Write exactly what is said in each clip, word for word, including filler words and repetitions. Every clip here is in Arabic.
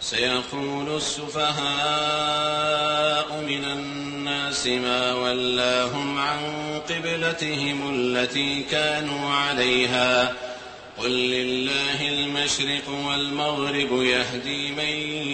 سيقول السفهاء من الناس ما ولاهم عن قبلتهم التي كانوا عليها قل لله المشرق والمغرب يهدي من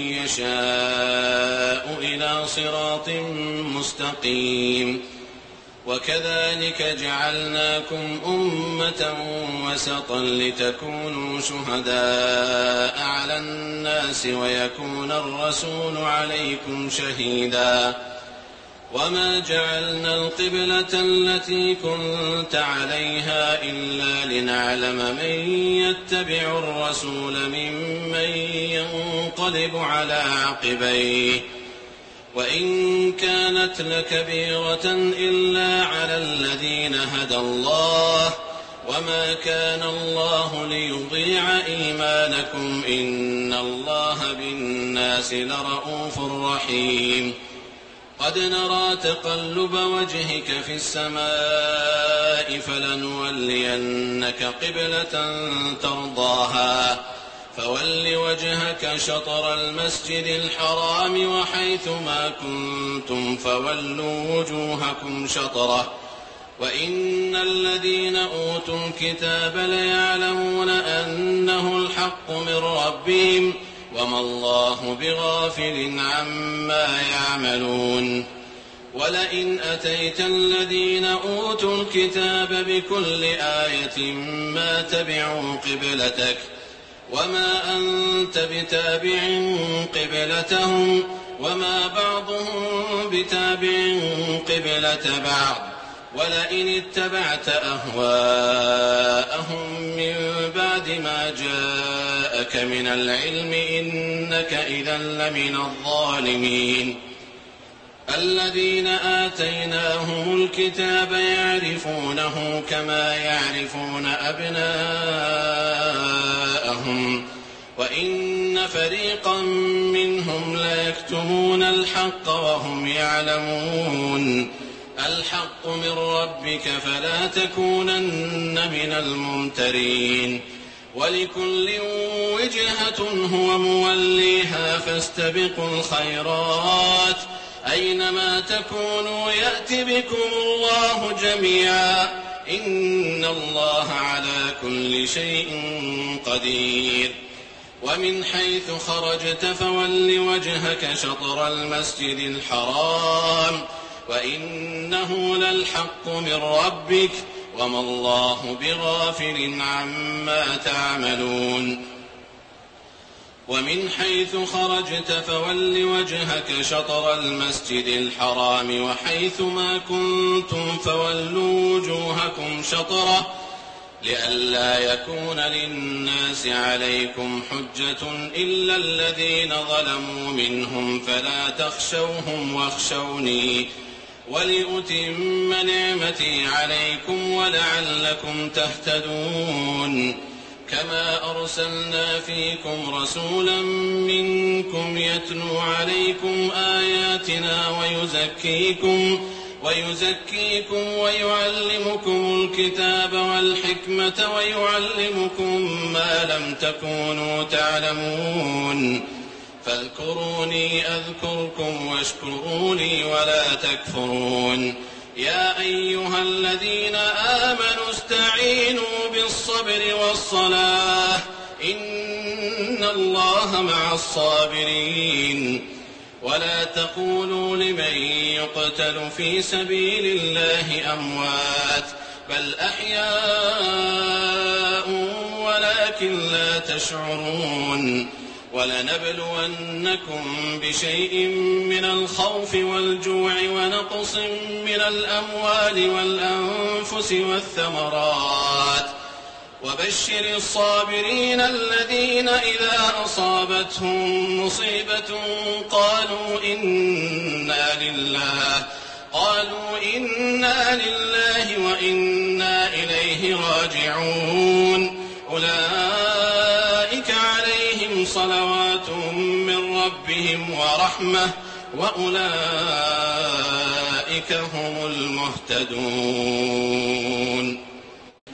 يشاء إلى صراط مستقيم وكذلك جعلناكم أمة وسطا لتكونوا شهداء على الناس ويكون الرسول عليكم شهيدا وما جعلنا القبلة التي كنت عليها إلا لنعلم من يتبع الرسول ممن ينقلب على عقبيه وإن كانت لكبيرة إلا على الذين هدى الله وما كان الله ليضيع إيمانكم إن الله بالناس لرءوف رحيم قد نرى تقلب وجهك في السماء فلنولينك قبلة ترضاها فول وجهك شطر المسجد الحرام وحيث ما كنتم فولوا وجوهكم شطره وإن الذين أوتوا الكتاب ليعلمون أنه الحق من ربهم وما الله بغافل عما يعملون ولئن أتيت الذين أوتوا الكتاب بكل آية ما تبعوا قبلتك وما أنت بتابع قبلتهم وما بعضهم بتابع قبلة بعض ولئن اتبعت أهواءهم من بعد ما جاءك من العلم إنك إذا لمن الظالمين الذين آتيناهم الكتاب يعرفونه كما يعرفون أبناءهم وإن فريقا منهم ليكتمون الحق وهم يعلمون الحق من ربك فلا تكونن من الممترين ولكل وجهة هو موليها فاستبقوا الخيرات أينما تكونوا يأت بكم الله جميعا إن الله على كل شيء قدير ومن حيث خرجت فول وجهك شطر المسجد الحرام وإنه للحق من ربك وما الله بغافل عما تعملون ومن حيث خرجت فول وجهك شطر المسجد الحرام وحيث ما كنتم فولوا وجوهكم شطره لئلا يكون للناس عليكم حجة إلا الذين ظلموا منهم فلا تخشوهم واخشوني ولأتم نعمتي عليكم ولعلكم تهتدون كما أرسلنا فيكم رسولا منكم يتلو عليكم آياتنا ويزكيكم ويزكيكم ويعلمكم الكتاب والحكمة ويعلمكم ما لم تكونوا تعلمون فاذكروني أذكركم واشكروا لي ولا تكفرون يا أيها الذين آمنوا استعينوا بالصبر والصلاة إن الله مع الصابرين ولا تقولوا لمن يقتل في سبيل الله أموات بل أحياء ولكن لا تشعرون ولنبلونكم بشيء من الخوف والجوع ونقص من الأموال والأنفس والثمرات وبشر الصابرين الذين إذا أصابتهم مصيبة قالوا إنا لله قالوا إنا لله وإنا إليه راجعون أولئك عليهم صلوات من ربهم ورحمة وأولئك هم المهتدون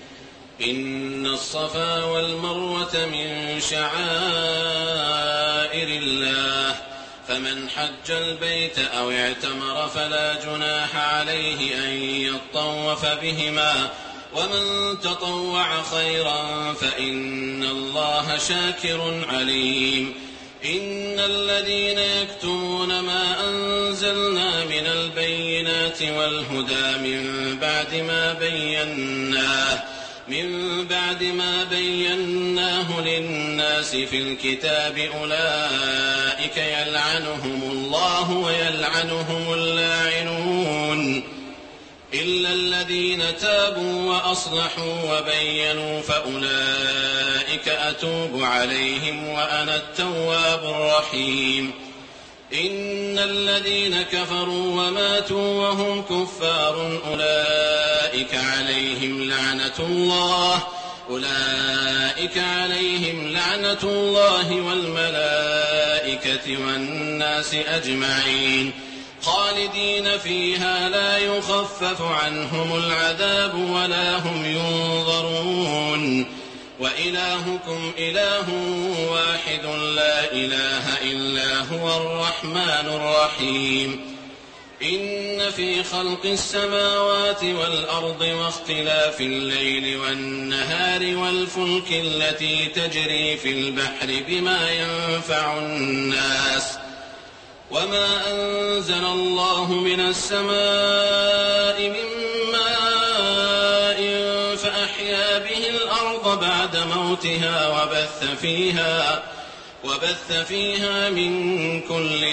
إن الصفا والمروة من شعائر شعائر الله، فمن حج البيت أو اعتمر فلا جناح عليه أن يطوف بهما، ومن تطوع خيرا فإن الله شاكر عليم. إن الذين يكتمون ما أنزلنا من البينات والهدى من بعد ما بيناه من بعد ما بيناه للناس في الكتاب أولئك يلعنهم الله ويلعنهم اللاعنون، إلا الذين تابوا وأصلحوا وبينوا فأولئك أتوب عليهم وأنا التواب الرحيم. إن الذين كفروا وماتوا وهم كفار أولئك عليهم لعنة الله أولئك عليهم لعنة الله والملائكة والناس أجمعين، خالدين فيها لا يخفف عنهم العذاب ولا هم ينظرون. وإلهكم إله واحد لا إله إلا هو الرحمن الرحيم. إن في خلق السماوات والأرض واختلاف الليل والنهار والفلك التي تجري في البحر بما ينفع الناس وما أنزل الله من السماء من ماء فأحيا به الأرض بعد موتها وبث فيها وبث فيها من كل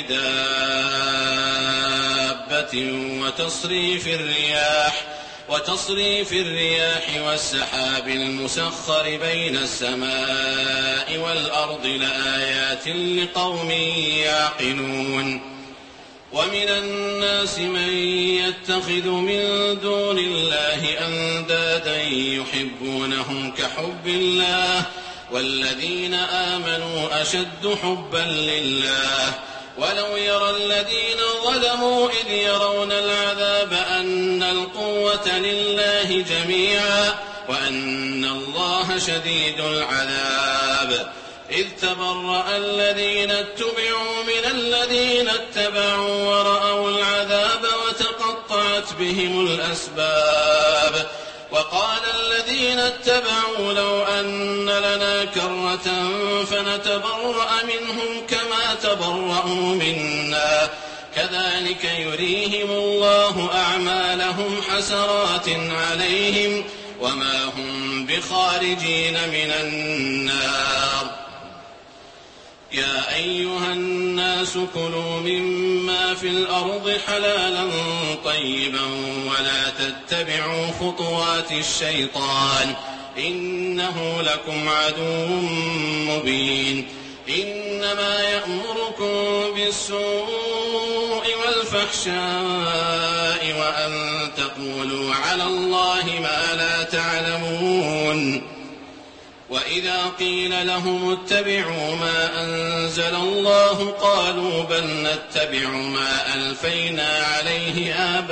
دابة وتصريف الرياح وتصريف الرياح والسحاب المسخر بين السماء والأرض لآيات لقوم يعقلون. ومن الناس من يتخذ من دون الله أندادا يحبونهم كحب الله والذين آمنوا أشد حبا لله. ولو يرى الذين ظلموا إذ يرون العذاب أن القوة لله جميعا وأن الله شديد العذاب، إذ تبرأ الذين اتبعوا من الذين اتبعوا ورأوا العذاب وتقطعت بهم الأسباب. وقال الذين اتبعوا لو أن لنا كرة فنتبرأ منهم كما تبرأوا منا كذلك يريهم الله أعمالهم حسرات عليهم وما هم بخارجين من النار. يا أيها الناس كلوا مما في الأرض حلالا طيبا ولا تتبعوا خطوات الشيطان إنه لكم عدو مبين. إنما يأمركم بالسوء والفحشاء وأن تقولوا على الله ما لا تعلمون. وإذا قيل لهم اتبعوا ما أنزل الله قالوا بل نتبع ما ألفينا عليه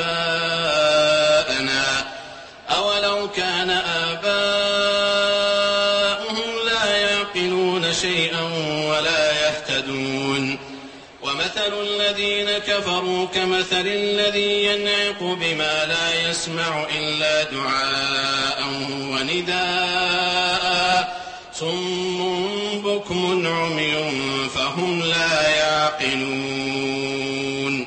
آباءنا أولو كان آباؤهم لا يعقلون شيئا ولا يهتدون. ومثل الذين كفروا كمثل الذي ينعق بما لا يسمع إلا دعاء ونداء صم بكم عمي فهم لا يعقلون.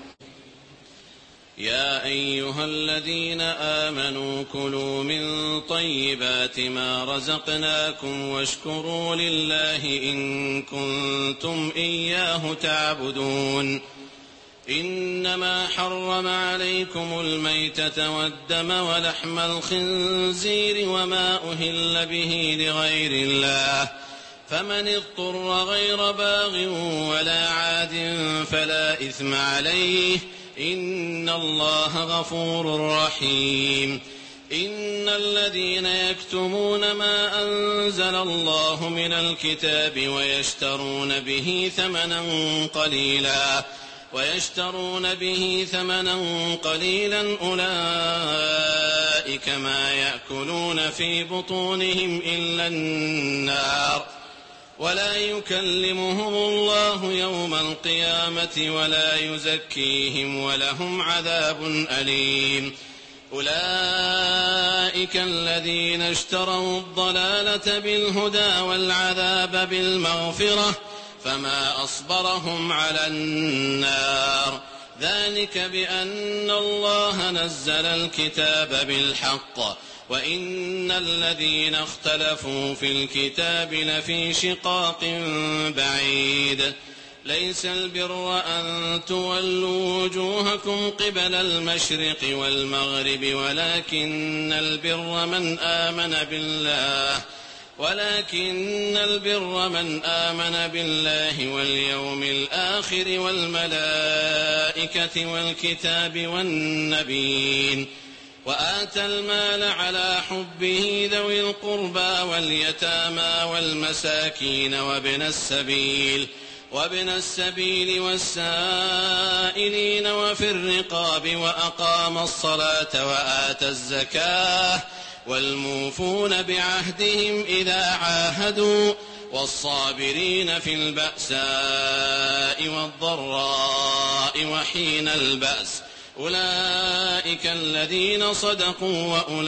يا أيها الذين آمنوا كلوا من طيبات ما رزقناكم واشكروا لله إن كنتم إياه تعبدون. إنما حرم عليكم الميتة والدم ولحم الخنزير وما أهل به لغير الله فمن اضطر غير باغ ولا عاد فلا إثم عليه إن الله غفور رحيم. إن الذين يكتمون ما أنزل الله من الكتاب ويشترون به ثمنا قليلا ويشترون به ثمنا قليلا أولئك ما يأكلون في بطونهم إلا النار ولا يكلمهم الله يوم القيامة ولا يزكيهم ولهم عذاب أليم. أولئك الذين اشتروا الضلالة بالهدى والعذاب بالمغفرة فما أصبرهم على النار. ذلك بأن الله نزل الكتاب بالحق وإن الذين اختلفوا في الكتاب لفي شقاق بعيد. ليس البر أن تولوا وجوهكم قبل المشرق والمغرب ولكن البر من آمن بالله ولكن البر من آمن بالله واليوم الآخر والملائكة والكتاب والنبيين وآتى المال على حبه ذوي القربى واليتامى والمساكين وابن السبيل وابن السبيل والسائلين وفي الرقاب وأقام الصلاة وآتى الزكاة والموفون بعهدهم إذا عاهدوا والصابرين في البأساء والضراء وحين البأس أولئك الذين صدقوا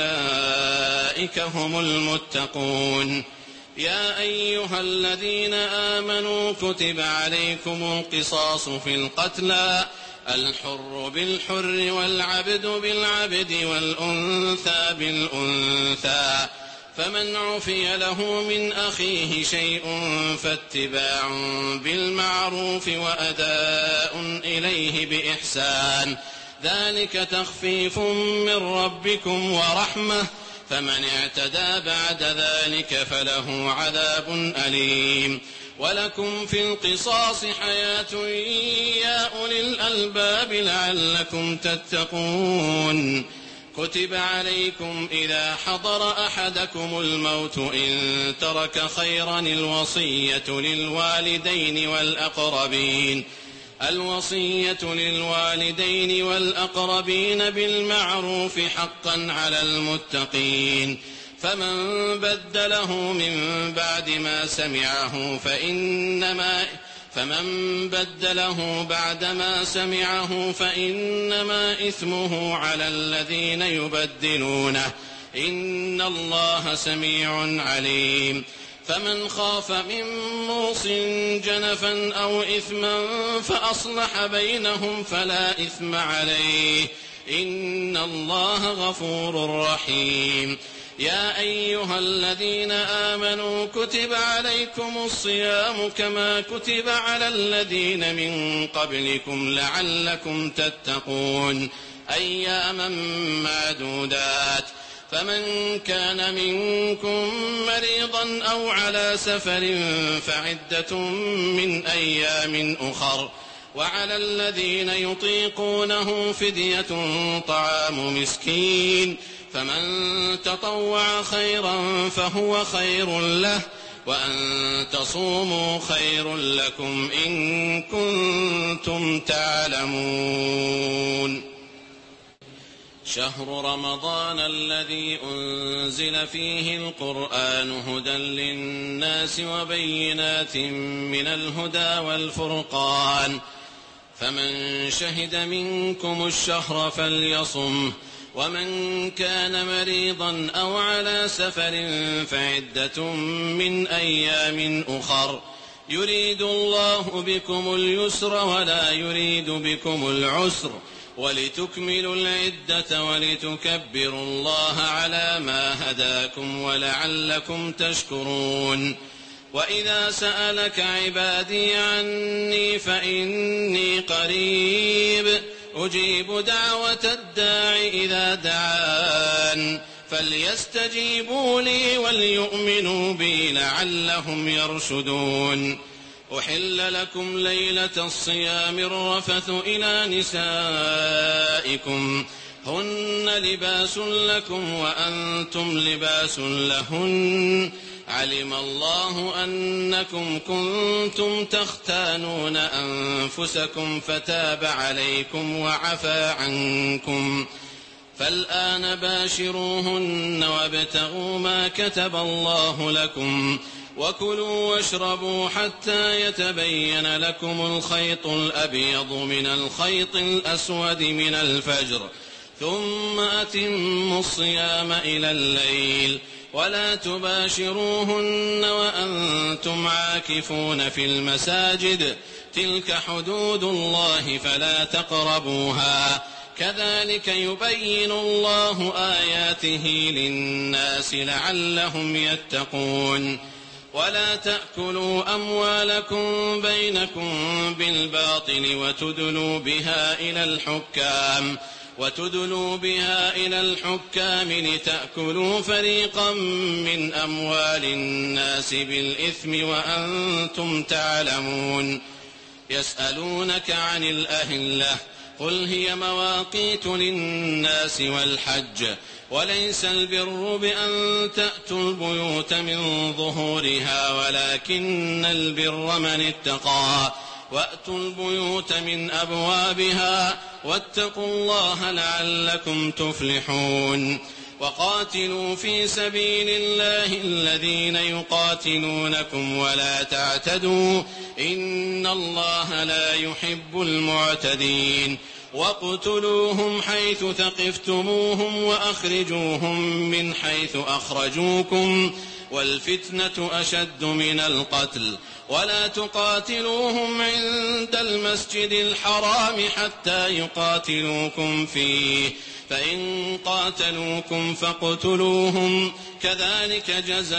وأولئك هم المتقون. يا أيها الذين آمنوا كتب عليكم القصاص في القتلى الحر بالحر والعبد بالعبد والأنثى بالأنثى فمن عفي له من أخيه شيء فاتباع بالمعروف وأداء إليه بإحسان ذلك تخفيف من ربكم ورحمة فمن اعتدى بعد ذلك فله عذاب أليم. ولكم في القصاص حياة يا أولي الألباب لعلكم تتقون. كتب عليكم إذا حضر أحدكم الموت إن ترك خيرا الوصية للوالدين والأقربين الوصية للوالدين والأقربين بالمعروف حقا على المتقين. فمن بدله من بعد ما سمعه فإنما فمن بدله بعد ما سمعه فإنما إثمه على الذين يبدلونه إن الله سميع عليم. فمن خاف من موص جنفا أو إثما فأصلح بينهم فلا إثم عليه إن الله غفور رحيم. يا أيها الذين آمنوا كتب عليكم الصيام كما كتب على الذين من قبلكم لعلكم تتقون أياما معدودات. فمن كان منكم مريضا أو على سفر فعدة من أيام أخر وعلى الذين يطيقونه فدية طعام مسكين فمن تطوع خيرا فهو خير له وأن تصوموا خير لكم إن كنتم تعلمون. شهر رمضان الذي أنزل فيه القرآن هدى للناس وبينات من الهدى والفرقان فمن شهد منكم الشهر فليصمه ومن كان مريضا أو على سفر فعدة من أيام أخر يريد الله بكم اليسر ولا يريد بكم العسر ولتكملوا العدة ولتكبروا الله على ما هداكم ولعلكم تشكرون. وإذا سألك عبادي عني فإني قريب أجيب دعوة الداع إذا دعان فليستجيبوا لي وليؤمنوا بي لعلهم يرشدون. أحل لكم ليلة الصيام الرفث إلى نسائكم هن لباس لكم وأنتم لباس لهن علم الله أنكم كنتم تختانون أنفسكم فتاب عليكم وعفى عنكم فالآن باشروهن وابتغوا ما كتب الله لكم وكلوا واشربوا حتى يتبين لكم الخيط الأبيض من الخيط الأسود من الفجر ثم أتموا الصيام إلى الليل ولا تباشروهن وأنتم عاكفون في المساجد تلك حدود الله فلا تقربوها كذلك يبين الله آياته للناس لعلهم يتقون ولا تأكلوا أموالكم بينكم بالباطل وتدلوا بها إلى الحكام وتدلوا بها إلى الحكام لتأكلوا فريقا من أموال الناس بالإثم وأنتم تعلمون يسألونك عن الأهلة قل هي مواقيت للناس والحج وليس البر بأن تأتوا البيوت من ظهورها ولكن البر من اتقى وأتوا البيوت من أبوابها واتقوا الله لعلكم تفلحون وقاتلوا في سبيل الله الذين يقاتلونكم ولا تعتدوا إن الله لا يحب المعتدين واقتلوهم حيث ثقفتموهم وأخرجوهم من حيث أخرجوكم والفتنة أشد من القتل ولا تقاتلوهم عند المسجد الحرام حتى يقاتلوكم فيه فإن قاتلوكم فاقتلوهم كذلك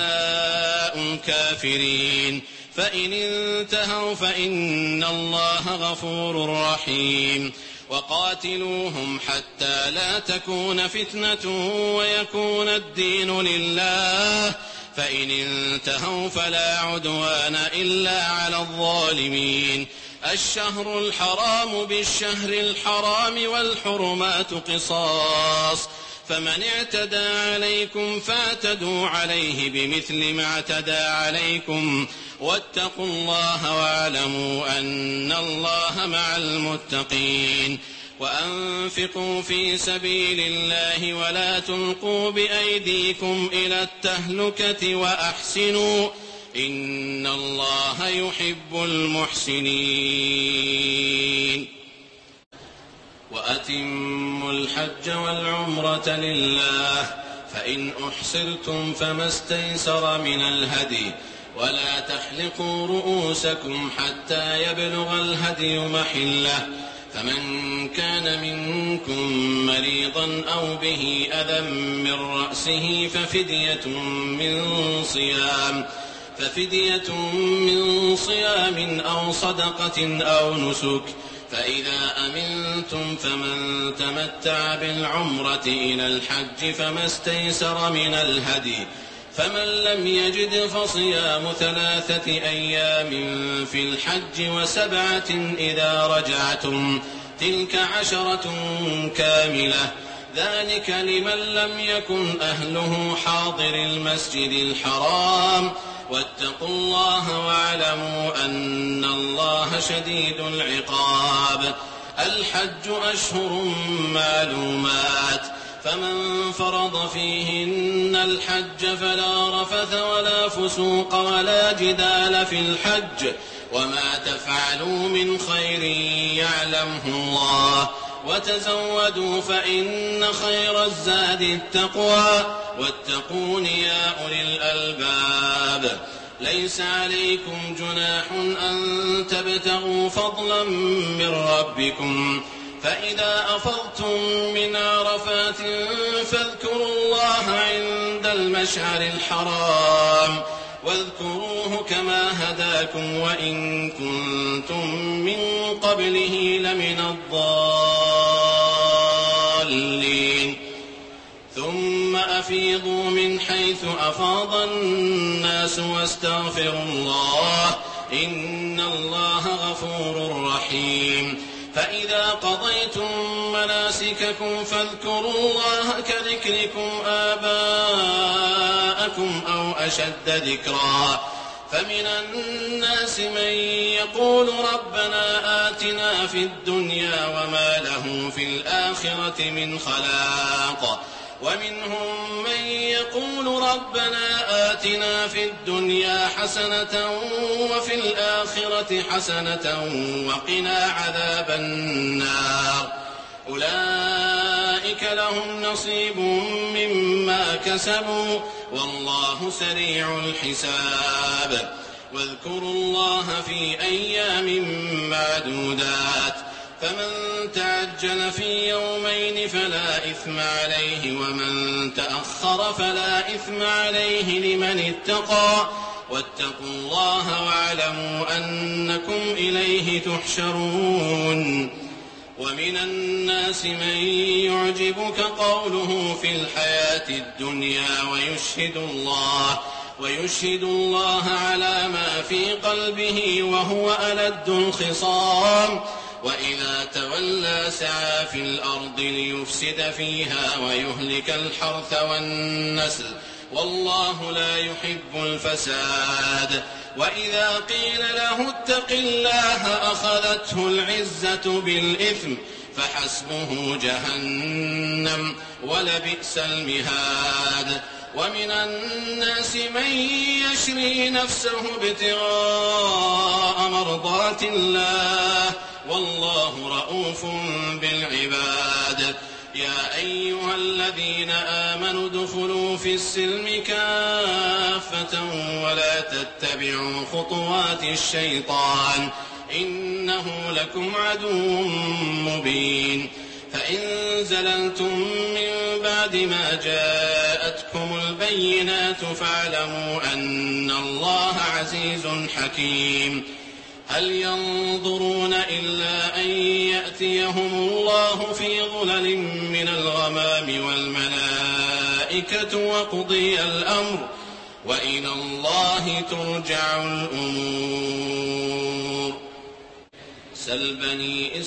جزاء الكافرين فإن انتهوا فإن الله غفور رحيم وقاتلوهم حتى لا تكون فتنة ويكون الدين لله فإن انتهوا فلا عدوان إلا على الظالمين الشهر الحرام بالشهر الحرام والحرمات قصاص فمن اعتدى عليكم فاعتدوا عليه بمثل ما اعتدى عليكم واتقوا الله واعلموا أن الله مع المتقين وأنفقوا في سبيل الله ولا تلقوا بأيديكم إلى التهلكة وأحسنوا إن الله يحب المحسنين وأتموا الحج والعمرة لله فإن أحصرتم فما استيسر من الهدي ولا تحلقوا رؤوسكم حتى يبلغ الهدي محله فمن كان منكم مريضا أو به أذى من رأسه ففدية من صيام ففدية من صيام أو صدقة أو نسك فإذا أمنتم فمن تمتع بالعمرة إلى الحج فما استيسر من الهدي فمن لم يجد فصيام ثلاثة أيام في الحج وسبعة إذا رجعتم تلك عشرة كاملة ذلك لمن لم يكن أهله حاضر المسجد الحرام واتقوا الله واعلموا أن الله شديد العقاب الحج أشهر معلومات فمن فرض فيهن الحج فلا رفث ولا فسوق ولا جدال في الحج وما تفعلوا من خير يعلمه الله وتزودوا فإن خير الزاد التقوى واتقون يا أولي الألباب ليس عليكم جناح أن تبتغوا فضلا من ربكم فإذا أفضتم من عرفات فاذكروا الله عند المشعر الحرام واذكروه كما هداكم وإن كنتم من قبله لمن الضالين ثم أفيضوا من حيث أفاض الناس واستغفروا الله إن الله غفور رحيم فإذا قضيتم مناسككم فاذكروا الله كذكركم آباءكم أو أشد ذكرا فمن الناس من يقول ربنا آتنا في الدنيا وما له في الآخرة من خلاق ومنهم من يقول ربنا آتنا في الدنيا حسنة وفي الآخرة حسنة وقنا عذاب النار أولئك لهم نصيب مما كسبوا والله سريع الحساب واذكروا الله في أيام معدودات فمن تعجل في يومين فلا إثم عليه ومن تأخر فلا إثم عليه لمن اتقى واتقوا الله واعلموا أنكم إليه تحشرون ومن الناس من يعجبك قوله في الحياة الدنيا ويشهد الله ويشهد الله على ما في قلبه وهو ألد الخصام وإذا تولى سعى في الأرض ليفسد فيها ويهلك الحرث والنسل والله لا يحب الفساد وإذا قيل له اتق الله أخذته العزة بالإثم فحسبه جهنم ولبئس المهاد ومن الناس من يشري نفسه ابتغاء مرضات الله والله رؤوف بالعباد يا أيها الذين آمنوا ادخلوا في السلم كافة ولا تتبعوا خطوات الشيطان إنه لكم عدو مبين فإن زللتم من بعد ما جاءتكم البينات فاعلموا أن الله عزيز حكيم هل ينظرون إلا أن يأتيهم الله في ظلل من الغمام والملائكة وقضي الأمر وإلى الله ترجع الأمور سل بني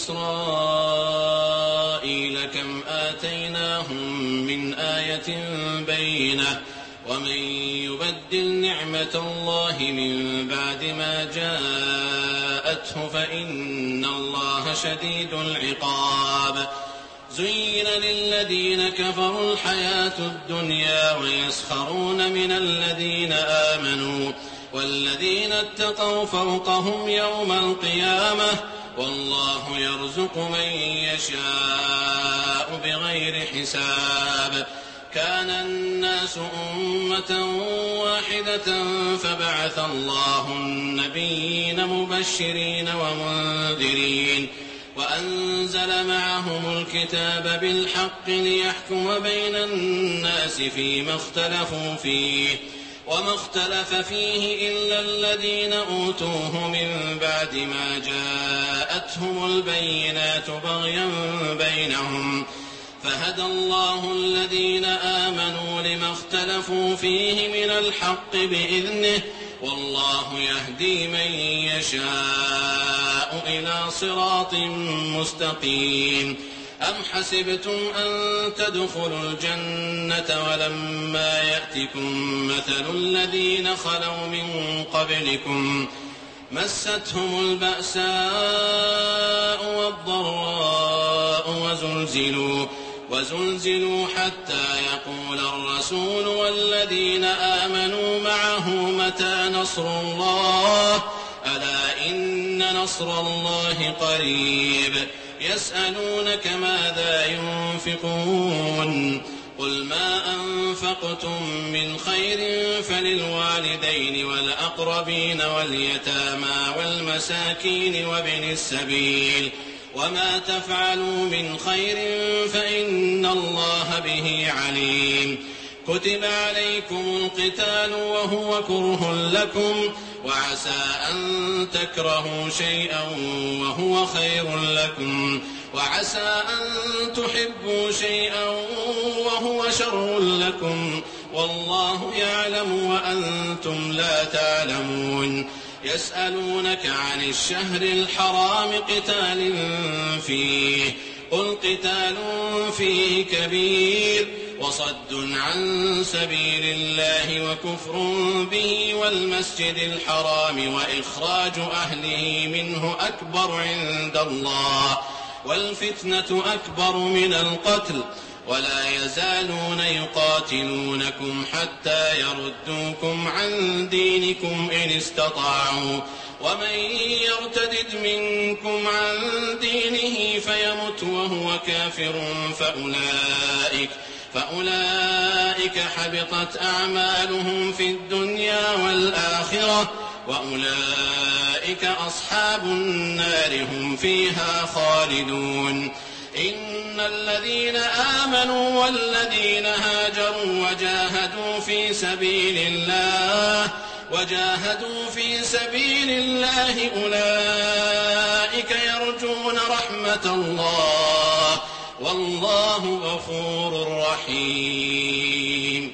إسرائيل كم آتيناهم من آية بينة ومن يبدل نعمة الله من بعد ما جاءته فإن الله شديد العقاب زين للذين كفروا الحياة الدنيا ويسخرون من الذين آمنوا والذين اتقوا فوقهم يوم القيامة والله يرزق من يشاء بغير حساب كان الناس أمة واحدة فبعث الله النبيين مبشرين ومنذرين وأنزل معهم الكتاب بالحق ليحكم بين الناس فيما اختلفوا فيه وما اختلف فيه إلا الذين أوتوه من بعد ما جاءتهم البينات بغيا بينهم فهدى الله الذين آمنوا لما اختلفوا فيه من الحق بإذنه والله يهدي من يشاء إلى صراط مستقيم أم حسبتم أن تدخلوا الجنة ولما يأتكم مثل الذين خلوا من قبلكم مستهم البأساء والضراء وزلزلوا وزلزلوا حتى يقول الرسول والذين آمنوا معه متى نصر الله ألا إن نصر الله قريب يسألونك ماذا ينفقون قل ما أنفقتم من خير فللوالدين والأقربين واليتامى والمساكين وابن السبيل وما تفعلوا من خير فإن الله به عليم كتب عليكم القتال وهو كره لكم وعسى أن تكرهوا شيئا وهو خير لكم وعسى أن تحبوا شيئا وهو شر لكم والله يعلم وأنتم لا تعلمون يسألونك عن الشهر الحرام قتال فيه قل قتال فيه كبير وصد عن سبيل الله وكفر به والمسجد الحرام وإخراج أهله منه أكبر عند الله والفتنة أكبر من القتل ولا يزالون يقاتلونكم حتى يردوكم عن دينكم إن استطاعوا ومن يرتد منكم عن دينه فيمت وهو كافر فأولئك, فأولئك حبطت أعمالهم في الدنيا والآخرة وأولئك أصحاب النار هم فيها خالدون. إن الذين آمنوا والذين هاجروا وجاهدوا في سبيل الله وجاهدوا في سبيل الله أولئك يرجون رحمة الله والله غفور رحيم.